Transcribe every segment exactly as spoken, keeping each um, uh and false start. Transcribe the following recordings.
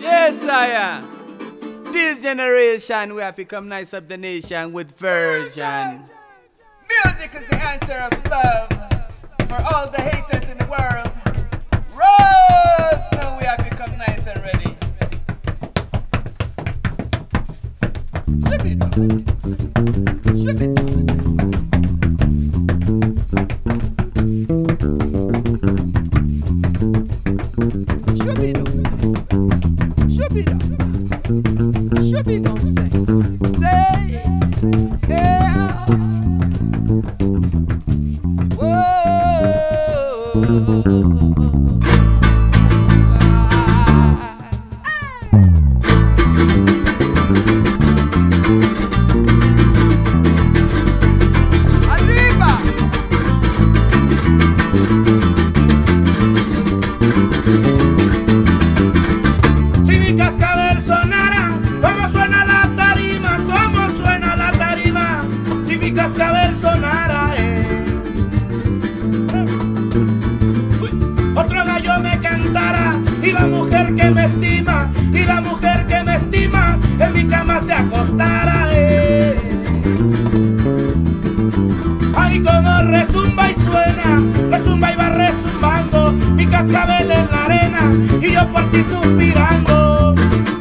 Yes, I am. This generation, we have become nice up the nation with version. Music is the answer of love for all the haters in the world. Rose, now we have become nice and ready. Ship it down. Ship it down. Ship it down. Ship it down. Ship it down. Say, say, yeah. Whoa. Y la mujer que me estima, y la mujer que me estima, en mi cama se acostara. Eh. Ay, como resumba y suena, resumba y va resumbando, mi cascabel en la arena, y yo por ti suspirando.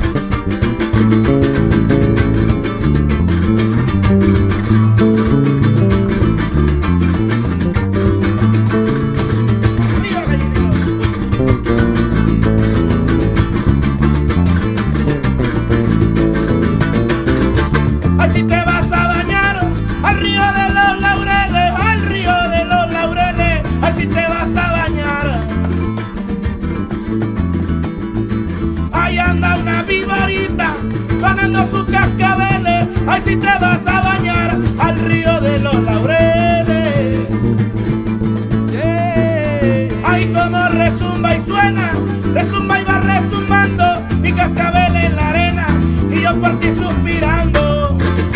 Sonando sus cascabeles, ay si te vas a bañar al río de los laureles. Yeah. Ay como resumba y suena, resumba y va resumbando, mi cascabel en la arena y yo por ti suspirando.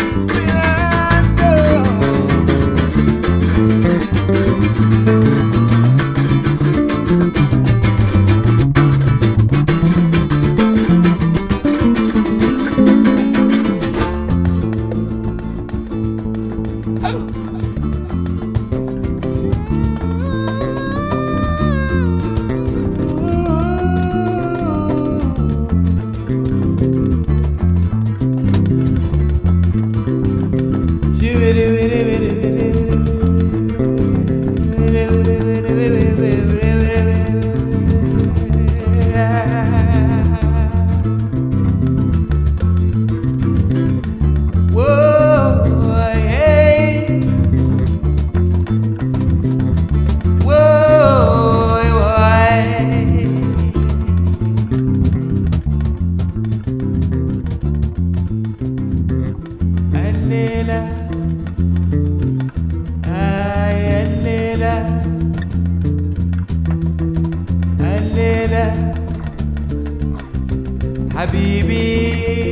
حبيبي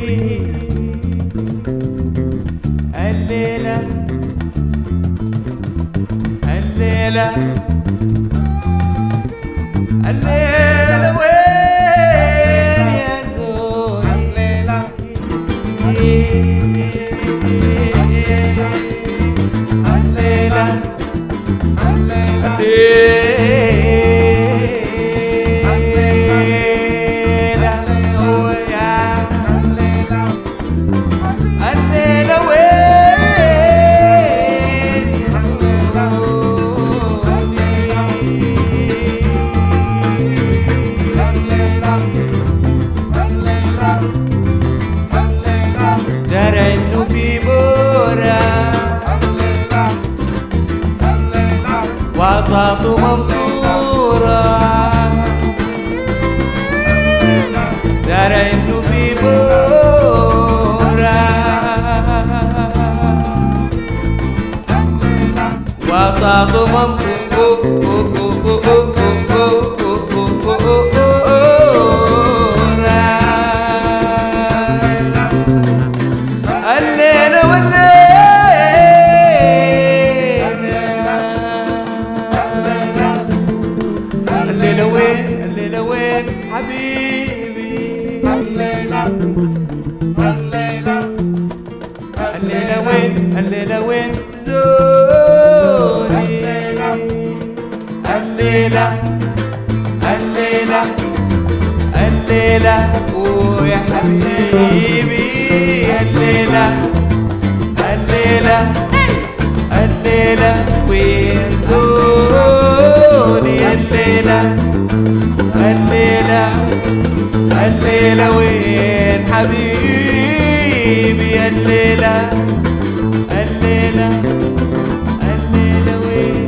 الليلة الليلة الليلة وين يا زوجي الليلة الليلة الليلة وطاط ممطورة زرع إنه في بورة وطاط ممطورة الليلة والليل الليلة وين الليلة وين حبيبي Alela, Alela wen, alela wen, zoni. Alela, alela, alela, oh ya habibi. Alela, alela, alela, wen zoni. Alela, alela, alela wen habibi. Alela, alela, alela wen.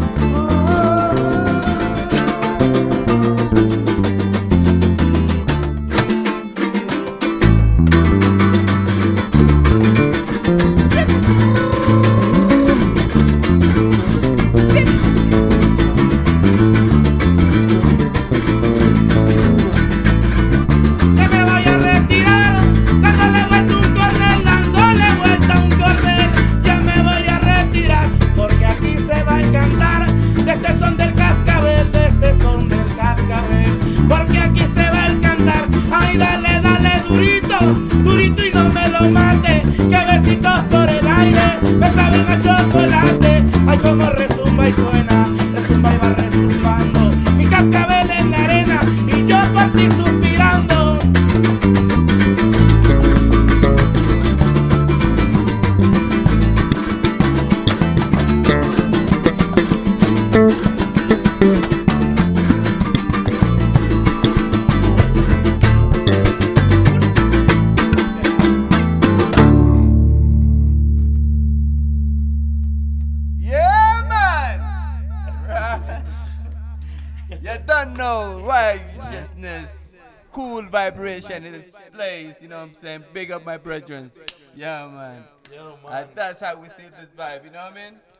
Durito y no me lo mate, que besitos por el aire me saben a chocolate. Ay, como resumba y suena, resumba y va resumbando, mi cascabel en la arena y yo por ti suspirando. You don't know righteousness, cool vibration in this place, you know what I'm saying? Big up my brethren. Yeah, man. Yeah, man. And that's how we see this vibe, you know what I mean?